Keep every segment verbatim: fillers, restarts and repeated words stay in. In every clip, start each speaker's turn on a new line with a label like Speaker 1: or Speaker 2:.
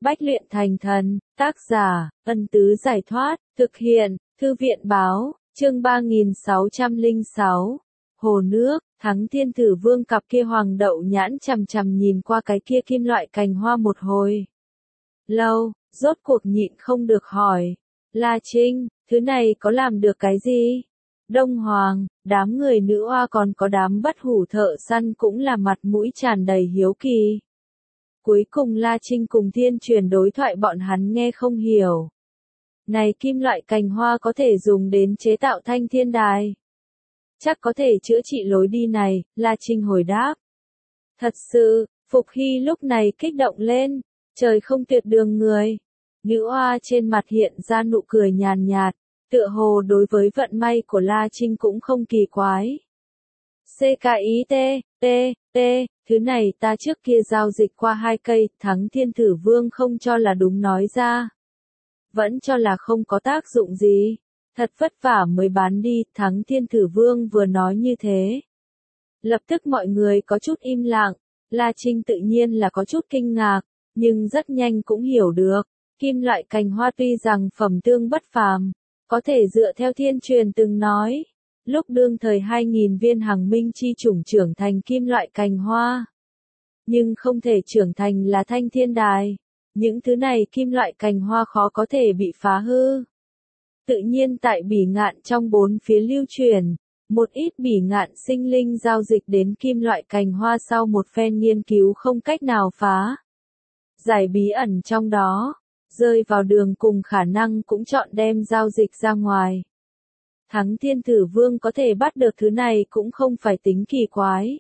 Speaker 1: Bách luyện thành thần, tác giả, Ân Tứ Giải Thoát, thực hiện, Thư viện Báo, chương ba nghìn sáu trăm lẻ sáu. Hồ nước, Thắng Thiên Thử Vương cặp kia hoàng đậu nhãn chằm chằm nhìn qua cái kia kim loại cành hoa một hồi lâu, rốt cuộc nhịn không được hỏi. La Trinh, thứ này có làm được cái gì? Đông Hoàng, đám người nữ oa còn có đám bất hủ thợ săn cũng là mặt mũi tràn đầy hiếu kỳ. Cuối cùng La Trinh cùng Thiên Truyền đối thoại bọn hắn nghe không hiểu. Này kim loại cành hoa có thể dùng đến chế tạo thanh thiên đài. Chắc có thể chữa trị lối đi này, La Trinh hồi đáp. Thật sự, Phục Hy lúc này kích động lên, trời không tuyệt đường người. Nữ oa trên mặt hiện ra nụ cười nhàn nhạt, tựa hồ đối với vận may của La Trinh cũng không kỳ quái. xê ca i tê, T, T, thứ này ta trước kia giao dịch qua hai cây, Thắng Thiên Thử Vương không cho là đúng nói ra. Vẫn cho là không có tác dụng gì. Thật vất vả mới bán đi, Thắng Thiên Thử Vương vừa nói như thế. Lập tức mọi người có chút im lặng, La Trinh tự nhiên là có chút kinh ngạc, nhưng rất nhanh cũng hiểu được, kim loại cành hoa tuy rằng phẩm tương bất phàm, có thể dựa theo Thiên Truyền từng nói, lúc đương thời hai nghìn viên hằng minh chi chủng trưởng thành kim loại cành hoa. Nhưng không thể trưởng thành là thanh thiên đài, những thứ này kim loại cành hoa khó có thể bị phá hư. Tự nhiên tại Bỉ Ngạn trong bốn phía lưu truyền, một ít Bỉ Ngạn sinh linh giao dịch đến kim loại cành hoa sau một phen nghiên cứu không cách nào phá giải bí ẩn trong đó, rơi vào đường cùng khả năng cũng chọn đem giao dịch ra ngoài. Thắng Thiên Thử Vương có thể bắt được thứ này cũng không phải tính kỳ quái.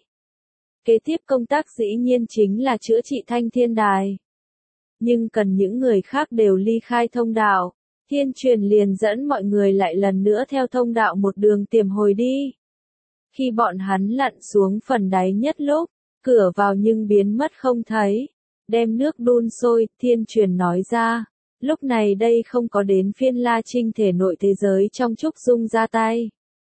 Speaker 1: Kế tiếp công tác dĩ nhiên chính là chữa trị thanh thiên đài. Nhưng cần những người khác đều ly khai thông đạo. Thiên Truyền liền dẫn mọi người lại lần nữa theo thông đạo một đường tiềm hồi đi. Khi bọn hắn lặn xuống phần đáy nhất lúc, cửa vào nhưng biến mất không thấy. Đem nước đun sôi, Thiên Truyền nói ra. Lúc này đây không có đến phiên La Trinh thể nội thế giới trong trúc dung ra tay.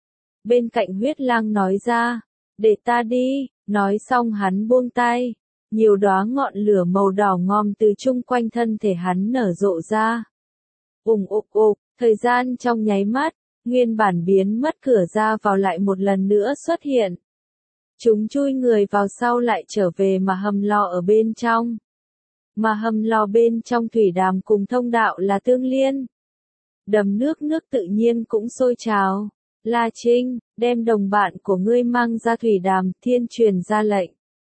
Speaker 1: Bên cạnh Huyết Lang nói ra, để ta đi, nói xong hắn buông tay. Nhiều đóa ngọn lửa màu đỏ ngòm từ chung quanh thân thể hắn nở rộ ra. Ùng ục ục, thời gian trong nháy mắt, nguyên bản biến mất cửa ra vào lại một lần nữa xuất hiện. Chúng chui người vào sau lại trở về mà hầm lò ở bên trong. Mà hầm lò bên trong thủy đàm cùng thông đạo là tương liên. Đầm nước nước tự nhiên cũng sôi trào. La Trinh, đem đồng bạn của ngươi mang ra thủy đàm, Thiên Truyền ra lệnh.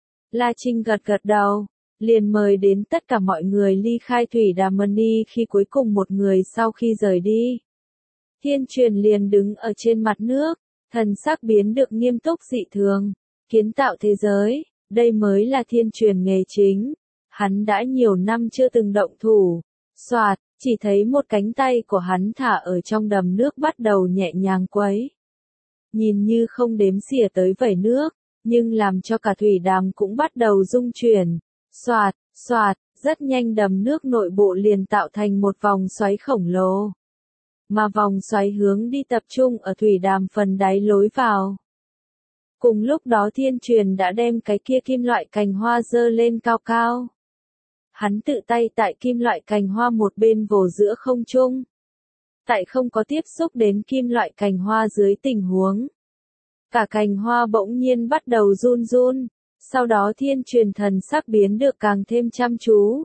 Speaker 1: La Trinh gật gật đầu, liền mời đến tất cả mọi người ly khai thủy đàm mani khi cuối cùng một người sau khi rời đi. Thiên Truyền liền đứng ở trên mặt nước, thần sắc biến được nghiêm túc dị thường, kiến tạo thế giới, đây mới là Thiên Truyền nghề chính. Hắn đã nhiều năm chưa từng động thủ, xoạt, chỉ thấy một cánh tay của hắn thả ở trong đầm nước bắt đầu nhẹ nhàng quấy. Nhìn như không đếm xỉa tới vẩy nước, nhưng làm cho cả thủy đàm cũng bắt đầu rung chuyển. Xoạt, xoạt, rất nhanh đầm nước nội bộ liền tạo thành một vòng xoáy khổng lồ. Mà vòng xoáy hướng đi tập trung ở thủy đàm phần đáy lối vào. Cùng lúc đó Thiên Truyền đã đem cái kia kim loại cành hoa dơ lên cao cao. Hắn tự tay tại kim loại cành hoa một bên vồ giữa không trung. Tại không có tiếp xúc đến kim loại cành hoa dưới tình huống. Cả cành hoa bỗng nhiên bắt đầu run run, sau đó Thiên Truyền thần sắc biến được càng thêm chăm chú.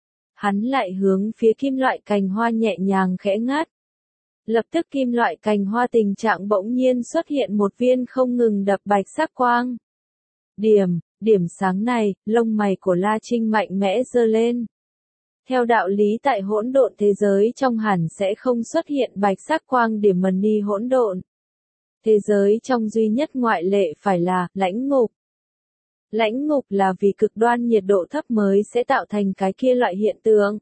Speaker 1: Hắn lại hướng phía kim loại cành hoa nhẹ nhàng khẽ ngắt. Lập tức kim loại cành hoa tình trạng bỗng nhiên xuất hiện một viên không ngừng đập bạch sắc quang. Điểm, điểm sáng này, lông mày của La Trinh mạnh mẽ giơ lên. Theo đạo lý tại hỗn độn thế giới trong hẳn sẽ không xuất hiện bạch sắc quang điểm mani hỗn độn. Thế giới trong duy nhất ngoại lệ phải là lãnh ngục. Lãnh ngục là vì cực đoan nhiệt độ thấp mới sẽ tạo thành cái kia loại hiện tượng.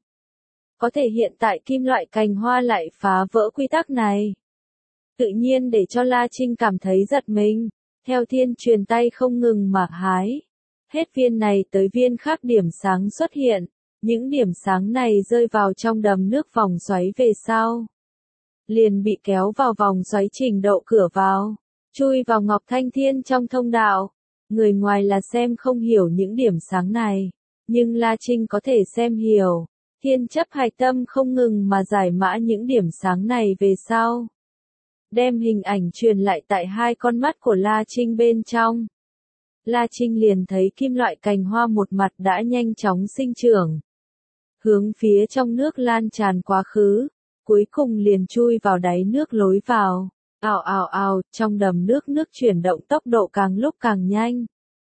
Speaker 1: Có thể hiện tại kim loại cành hoa lại phá vỡ quy tắc này. Tự nhiên để cho La Trinh cảm thấy giật mình, theo Thiên Truyền tay không ngừng mà hái. Hết viên này tới viên khác điểm sáng xuất hiện, những điểm sáng này rơi vào trong đầm nước vòng xoáy về sau. Liền bị kéo vào vòng xoáy trình độ cửa vào, chui vào Ngọc Thanh Thiên trong thông đạo. Người ngoài là xem không hiểu những điểm sáng này, nhưng La Trinh có thể xem hiểu. Thiên chấp hạch tâm không ngừng mà giải mã những điểm sáng này về sau. Đem hình ảnh truyền lại tại hai con mắt của La Trinh bên trong. La Trinh liền thấy kim loại cành hoa một mặt đã nhanh chóng sinh trưởng. Hướng phía trong nước lan tràn quá khứ, cuối cùng liền chui vào đáy nước lối vào. Ào ào ào, trong đầm nước nước chuyển động tốc độ càng lúc càng nhanh.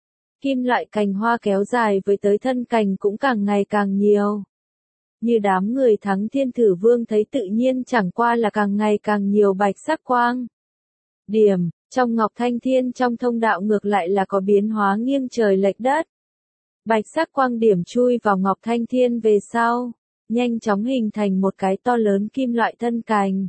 Speaker 1: Kim loại cành hoa kéo dài với tới thân cành cũng càng ngày càng nhiều. Như đám người Thắng Thiên Thử Vương thấy tự nhiên chẳng qua là càng ngày càng nhiều bạch sắc quang. Điểm, trong Ngọc Thanh Thiên trong thông đạo ngược lại là có biến hóa nghiêng trời lệch đất. Bạch sắc quang điểm chui vào Ngọc Thanh Thiên về sau, nhanh chóng hình thành một cái to lớn kim loại thân cành.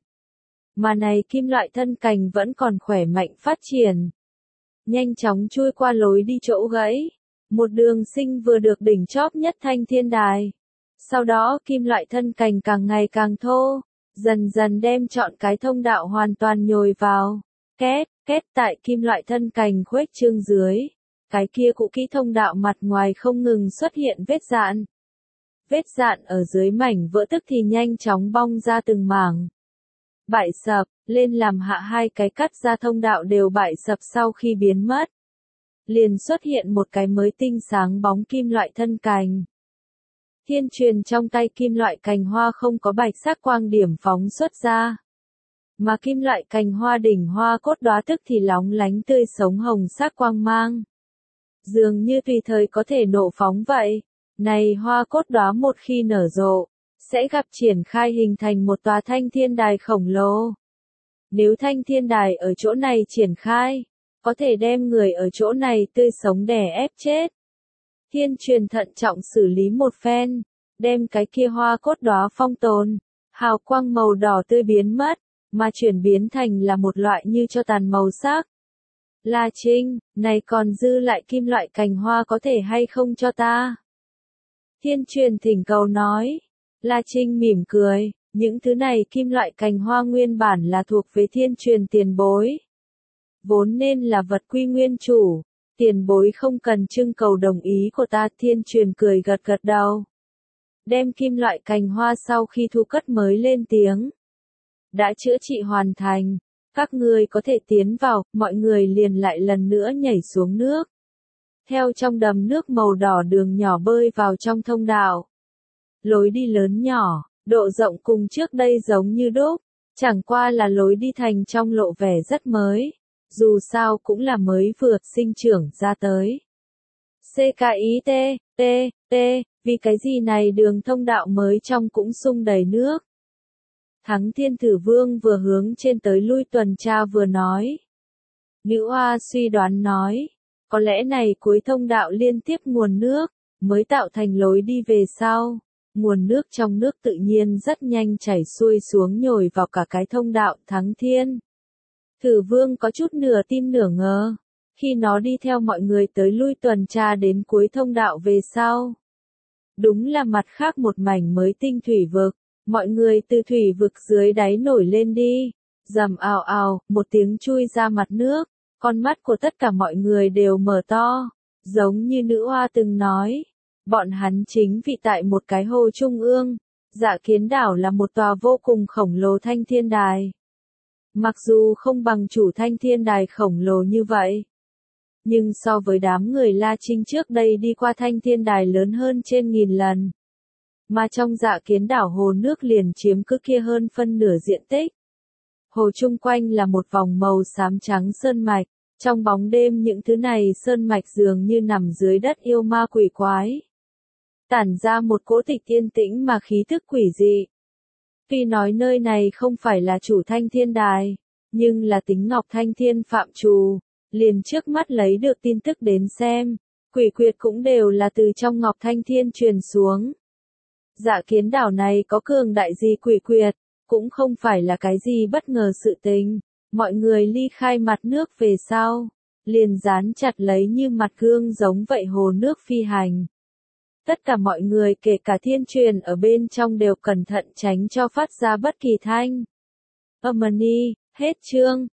Speaker 1: Mà này kim loại thân cành vẫn còn khỏe mạnh phát triển. Nhanh chóng chui qua lối đi chỗ gãy. Một đường sinh vừa được đỉnh chóp nhất Thanh Thiên Đài. Sau đó kim loại thân cành càng ngày càng thô, dần dần đem trọn cái thông đạo hoàn toàn nhồi vào. Két, két tại kim loại thân cành khuếch trương dưới. Cái kia cũ kỹ thông đạo mặt ngoài không ngừng xuất hiện vết dạn. Vết dạn ở dưới mảnh vỡ tức thì nhanh chóng bong ra từng mảng. Bại sập, lên làm hạ hai cái cắt ra thông đạo đều bại sập sau khi biến mất. Liền xuất hiện một cái mới tinh sáng bóng kim loại thân cành. Thiên truyền trong tay kim loại cành hoa không có bạch sắc quang điểm phóng xuất ra. Mà kim loại cành hoa đỉnh hoa cốt đóa tức thì lóng lánh tươi sống hồng sắc quang mang. Dường như tùy thời có thể nổ phóng vậy. Này hoa cốt đóa một khi nở rộ, sẽ gặp triển khai hình thành một tòa thanh thiên đài khổng lồ. Nếu thanh thiên đài ở chỗ này triển khai, có thể đem người ở chỗ này tươi sống đè ép chết. Thiên truyền thận trọng xử lý một phen, đem cái kia hoa cốt đóa phong tồn, hào quang màu đỏ tươi biến mất, mà chuyển biến thành là một loại như cho tàn màu sắc. La Trinh, này còn dư lại kim loại cành hoa có thể hay không cho ta? Thiên truyền thỉnh cầu nói. La Trinh mỉm cười, những thứ này kim loại cành hoa nguyên bản là thuộc về thiên truyền tiền bối. Vốn nên là vật quy nguyên chủ, tiền bối không cần trưng cầu đồng ý của ta. Thiên truyền cười gật gật đầu. Đem kim loại cành hoa sau khi thu cất mới lên tiếng. Đã chữa trị hoàn thành, các ngươi có thể tiến vào, mọi người liền lại lần nữa nhảy xuống nước. Theo trong đầm nước màu đỏ đường nhỏ bơi vào trong thông đạo. Lối đi lớn nhỏ, độ rộng cùng trước đây giống như đúc, chẳng qua là lối đi thành trong lộ vẻ rất mới, dù sao cũng là mới vừa sinh trưởng ra tới. C K I T, T, T, vì cái gì này đường thông đạo mới trong cũng sung đầy nước. Thắng Thiên Thử Vương vừa hướng trên tới lui tuần tra vừa nói. Nữ hoa suy đoán nói, có lẽ này cuối thông đạo liên tiếp nguồn nước, mới tạo thành lối đi về sau. Nguồn nước trong nước tự nhiên rất nhanh chảy xuôi xuống nhồi vào cả cái thông đạo. Thắng Thiên Thử Vương có chút nửa tin nửa ngờ, khi nó đi theo mọi người tới lui tuần tra đến cuối thông đạo về sau. Đúng là mặt khác một mảnh mới tinh thủy vực, mọi người từ thủy vực dưới đáy nổi lên đi, rầm ào ào, một tiếng chui ra mặt nước, con mắt của tất cả mọi người đều mở to, giống như nữ hoa từng nói. Bọn hắn chính vị tại một cái hồ trung ương, Dạ Kiến đảo là một tòa vô cùng khổng lồ thanh thiên đài. Mặc dù không bằng chủ thanh thiên đài khổng lồ như vậy, nhưng so với đám người La Trinh trước đây đi qua thanh thiên đài lớn hơn trên nghìn lần. Mà trong Dạ Kiến đảo hồ nước liền chiếm cứ kia hơn phân nửa diện tích. Hồ chung quanh là một vòng màu xám trắng sơn mạch, trong bóng đêm những thứ này sơn mạch dường như nằm dưới đất yêu ma quỷ quái. Tản ra một cỗ tịch yên tĩnh mà khí thức quỷ dị. Tuy nói nơi này không phải là chủ thanh thiên đài, nhưng là tính Ngọc Thanh Thiên phạm trù, liền trước mắt lấy được tin tức đến xem, quỷ quyệt cũng đều là từ trong Ngọc Thanh Thiên truyền xuống. Dạ Kiến đảo này có cường đại gì quỷ quyệt, cũng không phải là cái gì bất ngờ sự tình, mọi người ly khai mặt nước về sau, liền dán chặt lấy như mặt gương giống vậy hồ nước phi hành. Tất cả mọi người kể cả thiên truyền ở bên trong đều cẩn thận tránh cho phát ra bất kỳ thanh. Âm ni, hết chương.